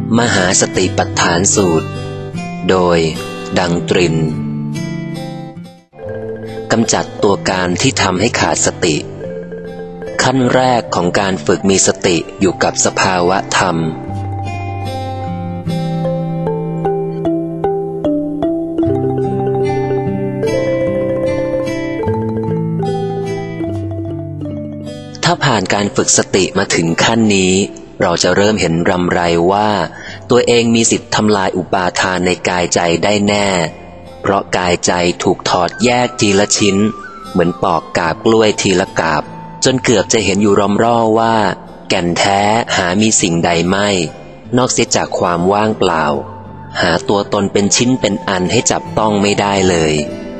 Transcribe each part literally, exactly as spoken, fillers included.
มหาสติปัฏฐานสูตรโดยดังตรินกำจัดตัวการที่ทำให้ขาดสติขั้นแรกของการฝึกมีสติอยู่กับสภาวะธรรมถ้าผ่านการฝึกสติมาถึงขั้นนี้เราจะเริ่มเห็นรำไรว่าตัวเองมีสิทธิ์ทำลายอุปาทานในกายใจได้แน่เพราะกายใจถูกถอดแยกทีละชิ้นเหมือนปอกกาบกล้วยทีละกาบจนเกือบจะเห็นอยู่รอมร่อว่าแก่นแท้หามีสิ่งใดไม่นอกเสียจากความว่างเปล่าหาตัวตนเป็นชิ้นเป็นอันให้จับต้องไม่ได้เลย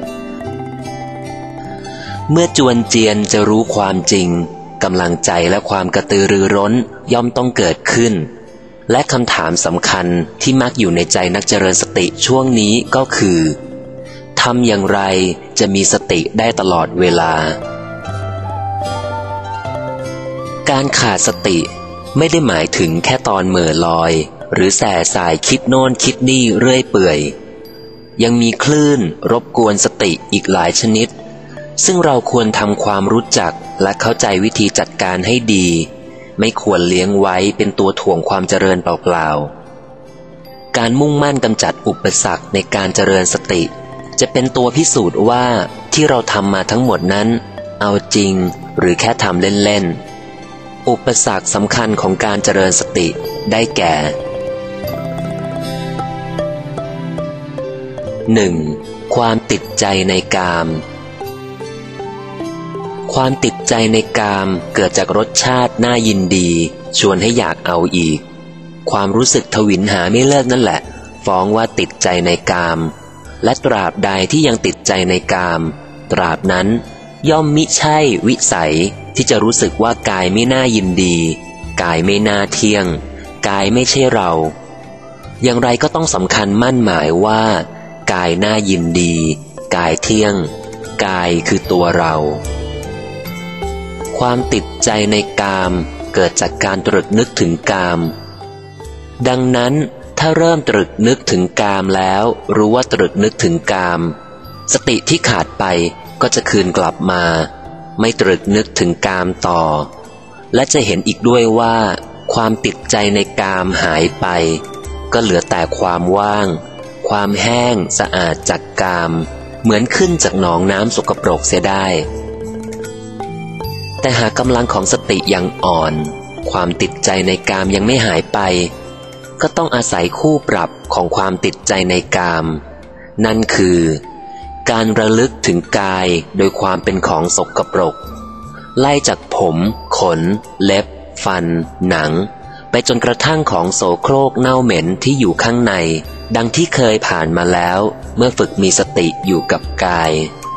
เมื่อจวนเจียนจะรู้ความจริงกำลังใจและความกระตือรือร้นย่อมต้องเกิดขึ้นและคำถามสำคัญที่มักอยู่ในใจนักเจริญสติช่วงนี้ก็คือทำอย่างไรจะมีสติได้ตลอดเวลาการขาดสติไม่ได้หมายถึงแค่ตอนเหม่อลอยหรือแส่สายคิดโน่นคิดนี่เรื่อยเปื่อยยังมีคลื่นรบกวนสติอีกหลายชนิดซึ่งเราควรทำความรู้จักและเข้าใจวิธีจัดการให้ดีไม่ควรเลี้ยงไว้เป็นตัวถ่วงความเจริญเปล่าๆการมุ่งมั่นกำจัดอุปสรรคในการเจริญสติจะเป็นตัวพิสูจน์ว่าที่เราทำมาทั้งหมดนั้นเอาจริงหรือแค่ทำเล่นๆอุปสรรคสำคัญของการเจริญสติได้แก่ หนึ่ง. ความติดใจในกามความติดใจในกามเกิดจากรสชาติน่ายินดีชวนให้อยากเอาอีกความรู้สึกทวินหาไม่เลิกนั่นแหละฟ้องว่าติดใจในกามและตราบใดที่ยังติดใจในกามตราบนั้นย่อมมิใช่วิสัยที่จะรู้สึกว่ากายไม่น่ายินดีกายไม่น่าเที่ยงกายไม่ใช่เราอย่างไรก็ต้องสำคัญมั่นหมายว่ากายน่ายินดีกายเที่ยงกายคือตัวเราความติดใจในกามเกิดจากการตรึกนึกถึงกามดังนั้นถ้าเริ่มตรึกนึกถึงกามแล้วรู้ว่าตรึกนึกถึงกามสติที่ขาดไปก็จะคืนกลับมาไม่ตรึกนึกถึงกามต่อและจะเห็นอีกด้วยว่าความติดใจในกามหายไปก็เหลือแต่ความว่างความแห้งสะอาดจากกามเหมือนขึ้นจากหนองน้ำสกปรกเสียได้แต่หากกำลังของสติยังอ่อนความติดใจในกามยังไม่หายไปก็ต้องอาศัยคู่ปรับของความติดใจในกามนั่นคือการระลึกถึงกายโดยความเป็นของสกปรกไล่จากผมขนเล็บฟันหนังไปจนกระทั่งของโสโครกเน่าเหม็นที่อยู่ข้างในดังที่เคยผ่านมาแล้วเมื่อฝึกมีสติอยู่กับกาย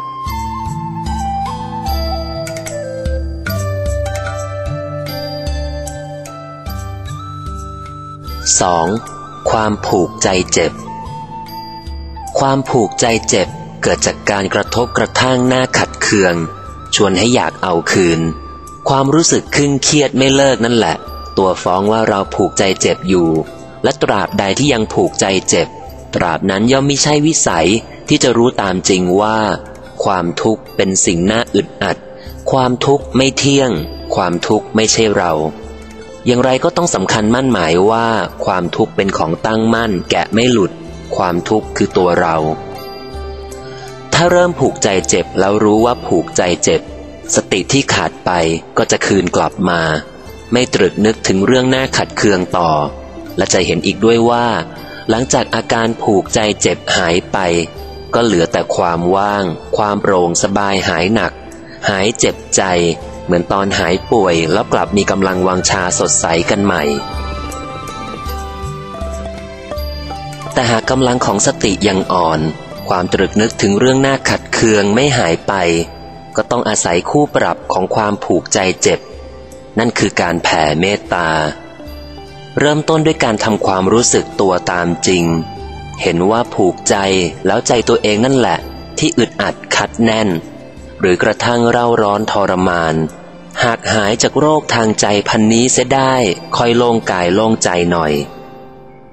สอง. ความผูกใจเจ็บความผูกใจเจ็บเกิดจากการกระทบกระทั่งหน้าขัดเคืองชวนให้อยากเอาคืนความรู้สึกครึ่งเครียดไม่เลิกนั่นแหละตัวฟ้องว่าเราผูกใจเจ็บอยู่และตราบใดที่ยังผูกใจเจ็บตราบนั้นย่อมไม่ใช่วิสัยที่จะรู้ตามจริงว่าความทุกข์เป็นสิ่งน่าอึดอัดความทุกข์ไม่เที่ยงความทุกข์ไม่ใช่เราอย่างไรก็ต้องสำคัญมั่นหมายว่าความทุกข์เป็นของตั้งมั่นแกะไม่หลุดความทุกข์คือตัวเราถ้าเริ่มผูกใจเจ็บแล้วรู้ว่าผูกใจเจ็บสติที่ขาดไปก็จะคืนกลับมาไม่ตรึกนึกถึงเรื่องน่าขัดเคืองต่อและจะเห็นอีกด้วยว่าหลังจากอาการผูกใจเจ็บหายไปก็เหลือแต่ความว่างความโปร่งสบายหายหนักหายเจ็บใจเหมือนตอนหายป่วยแล้วกลับมีกำลังวังชาสดใสกันใหม่แต่หากกำลังของสติยังอ่อนความตรึกนึกถึงเรื่องน่าขัดเคืองไม่หายไปก็ต้องอาศัยคู่ปรับของความผูกใจเจ็บนั่นคือการแผ่เมตตาเริ่มต้นด้วยการทำความรู้สึกตัวตามจริงเห็นว่าผูกใจแล้วใจตัวเองนั่นแหละที่อึดอัดคัดแน่นหรือกระทั่งเร่าร้อนทรมานหากหายจากโรคทางใจพันนี้เสียได้ค่อยโล่งกายโล่งใจหน่อย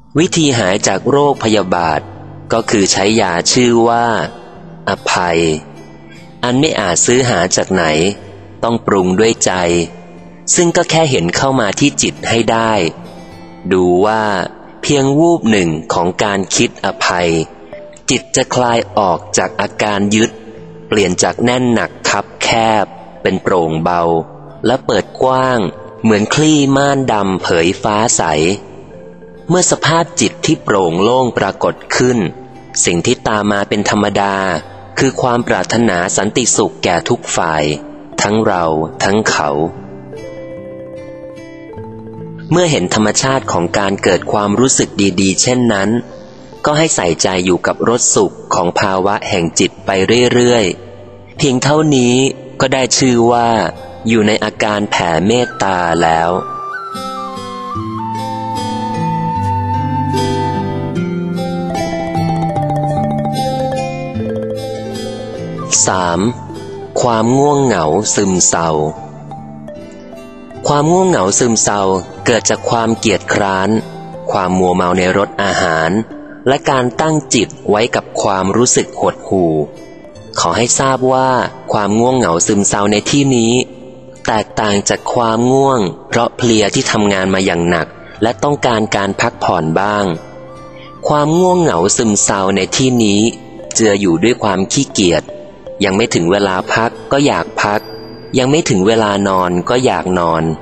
วิธีหายจากโรคพยาบาทก็คือใช้ยาชื่อว่าอภัยอันไม่อาจซื้อหาจากไหนต้องปรุงด้วยใจซึ่งก็แค่เห็นเข้ามาที่จิตให้ได้ดูว่าเพียงวูบหนึ่งของการคิดอภัยจิตจะคลายออกจากอาการยึดเปลี่ยนจากแน่นหนักคับแคบเป็นโปร่งเบาและเปิดกว้างเหมือนคลี่ม่านดำเผยฟ้าใสเมื่อสภาพจิตที่โปร่งโล่งปรากฏขึ้นสิ่งที่ตามมาเป็นธรรมดาคือความปรารถนาสันติสุขแก่ทุกฝ่ายทั้งเราทั้งเขาเมื่อเห็นธรรมชาติของการเกิดความรู้สึกดีๆเช่นนั้นก็ให้ใส่ใจอยู่กับรสสุขของภาวะแห่งจิตไปเรื่อยๆเพียงเท่านี้ก็ได้ชื่อว่าอยู่ในอาการแผ่เมตตาแล้วสามความง่วงเหงาซึมเศร้าความง่วงเหงาซึมเศร้าเกิดจากความเกียจคร้านความมัวเมาในรสอาหารและการตั้งจิตไว้กับความรู้สึกหดหู่ขอให้ทราบว่าความง่วงเหงาซึมเศร้าในที่นี้แตกต่างจากความง่วงเพราะเพลียที่ทำงานมาอย่างหนักและต้องการการพักผ่อนบ้างความง่วงเหงาซึมเศร้าในที่นี้เจืออยู่ด้วยความขี้เกียจยังไม่ถึงเวลาพักก็อยากพักยังไม่ถึงเวลานอนก็อยากนอน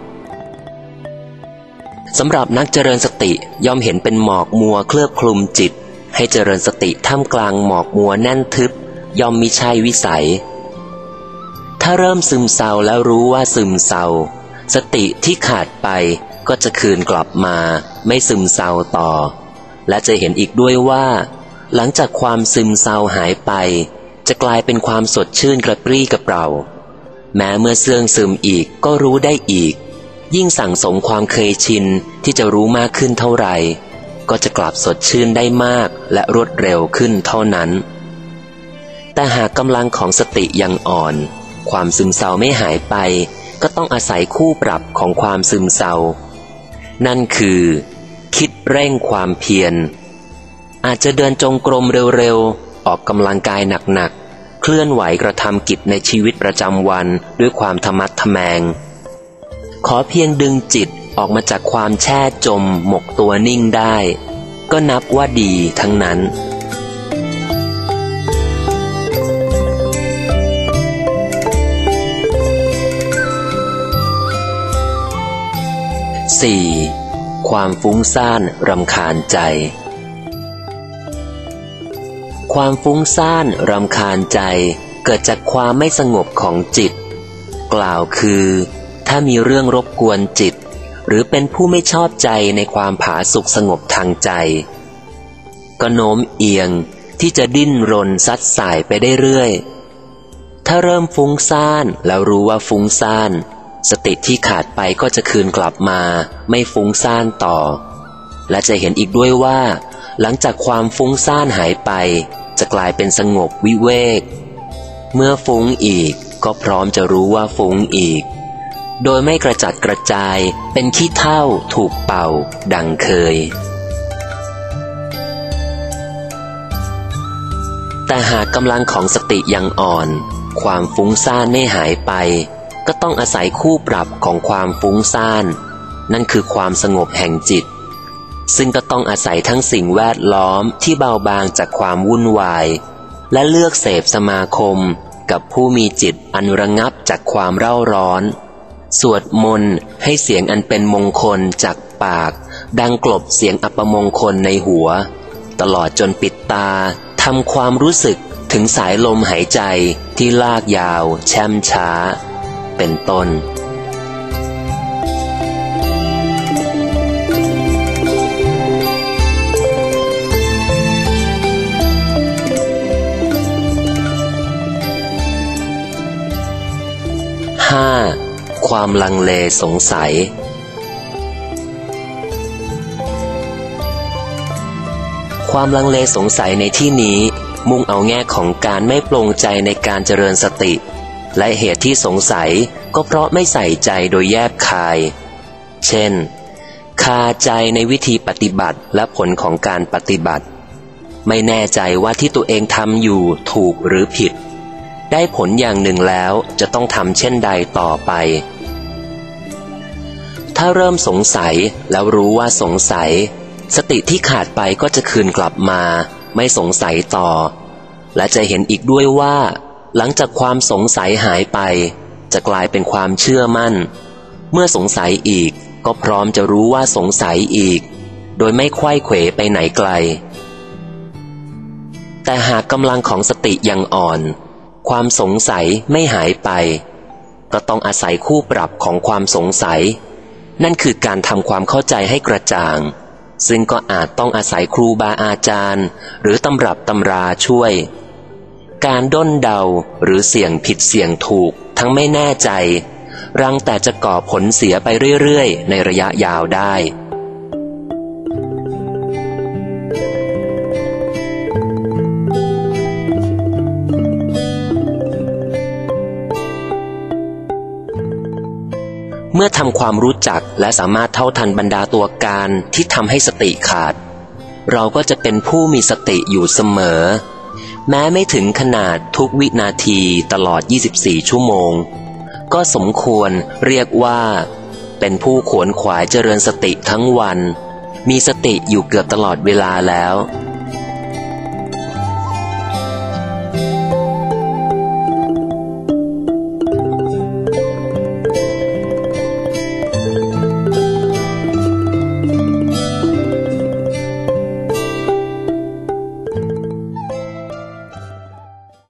สำหรับนักเจริญสติย่อมเห็นเป็นหมอกมัวเคลือบคลุมจิตให้เจริญสติท่ามกลางหมอกมัวแน่นทึบย่อมมิใช่วิสัยถ้าเริ่มซึมเศร้าแล้วรู้ว่าซึมเศร้าสติที่ขาดไปก็จะคืนกลับมาไม่ซึมเศร้าต่อและจะเห็นอีกด้วยว่าหลังจากความซึมเศร้าหายไปจะกลายเป็นความสดชื่นกระปรี้กระเปร่าแม้เมื่อเสื่องซึมอีกก็รู้ได้อีกยิ่งสั่งสมความเคยชินที่จะรู้มากขึ้นเท่าไหร่ก็จะกลับสดชื่นได้มากและรวดเร็วขึ้นเท่านั้นแต่หากกำลังของสติยังอ่อนความซึมเศร้าไม่หายไปก็ต้องอาศัยคู่ปรับของความซึมเศร้านั่นคือคิดเร่งความเพียรอาจจะเดินจงกรมเร็วๆออกกำลังกายหนักๆเคลื่อนไหวกระทำกิจในชีวิตประจำวันด้วยความทะมัดทะแมงขอเพียงดึงจิตออกมาจากความแช่จมหมกตัวนิ่งได้ก็นับว่าดีทั้งนั้นสี่ ความฟุ้งซ่านรำคาญใจความฟุ้งซ่านรำคาญใจเกิดจากความไม่สงบของจิตกล่าวคือถ้ามีเรื่องรบกวนจิตหรือเป็นผู้ไม่ชอบใจในความผาสุกสงบทางใจก็โน้มเอียงที่จะดิ้นรนซัดสายไปได้เรื่อยถ้าเริ่มฟุ้งซ่านแล้วรู้ว่าฟุ้งซ่านสติที่ขาดไปก็จะคืนกลับมาไม่ฟุ้งซ่านต่อและจะเห็นอีกด้วยว่าหลังจากความฟุ้งซ่านหายไปจะกลายเป็นสงบวิเวกเมื่อฟุ้งอีกก็พร้อมจะรู้ว่าฟุ้งอีกโดยไม่กระจัดกระจายเป็นขี้เถ้าถูกเป่าดังเคยแต่หากกำลังของสติยังอ่อนความฟุ้งซ่านไม่หายไปก็ต้องอาศัยคู่ปรับของความฟุ้งซ่านนั่นคือความสงบแห่งจิตซึ่งก็ต้องอาศัยทั้งสิ่งแวดล้อมที่เบาบางจากความวุ่นวายและเลือกเสพสมาคมกับผู้มีจิตอันระงับจากความเร่าร้อนสวดมนต์ให้เสียงอันเป็นมงคลจากปากดังกลบเสียงอัปมงคลในหัวตลอดจนปิดตาทำความรู้สึกถึงสายลมหายใจที่ลากยาวแช่มช้าเป็นต้นห้าความลังเลสงสัยความลังเลสงสัยในที่นี้มุ่งเอาแง่ของการไม่ปลงใจในการเจริญสติและเหตุที่สงสัยก็เพราะไม่ใส่ใจโดยแยบคายเช่นขาใจในวิธีปฏิบัติและผลของการปฏิบัติไม่แน่ใจว่าที่ตัวเองทำอยู่ถูกหรือผิดได้ผลอย่างหนึ่งแล้วจะต้องทำเช่นใดต่อไปถ้าเริ่มสงสัยแล้วรู้ว่าสงสัยสติที่ขาดไปก็จะคืนกลับมาไม่สงสัยต่อและจะเห็นอีกด้วยว่าหลังจากความสงสัยหายไปจะกลายเป็นความเชื่อมั่นเมื่อสงสัยอีกก็พร้อมจะรู้ว่าสงสัยอีกโดยไม่ไขว้เขวไปไหนไกลแต่หากกำลังของสติยังอ่อนความสงสัยไม่หายไปก็ต้องอาศัยคู่ปรับของความสงสัยนั่นคือการทำความเข้าใจให้กระจ่างซึ่งก็อาจต้องอาศัยครูบาอาจารย์หรือตำรับตำราช่วยการด้นเดาหรือเสี่ยงผิดเสี่ยงถูกทั้งไม่แน่ใจรังแต่จะก่อผลเสียไปเรื่อยๆในระยะยาวได้เมื่อทำความรู้จักและสามารถเท่าทันบรรดาตัวการที่ทำให้สติขาดเราก็จะเป็นผู้มีสติอยู่เสมอแม้ไม่ถึงขนาดทุกวินาทีตลอดยี่สิบสี่ชั่วโมงก็สมควรเรียกว่าเป็นผู้ขวนขวายเจริญสติทั้งวันมีสติอยู่เกือบตลอดเวลาแล้ว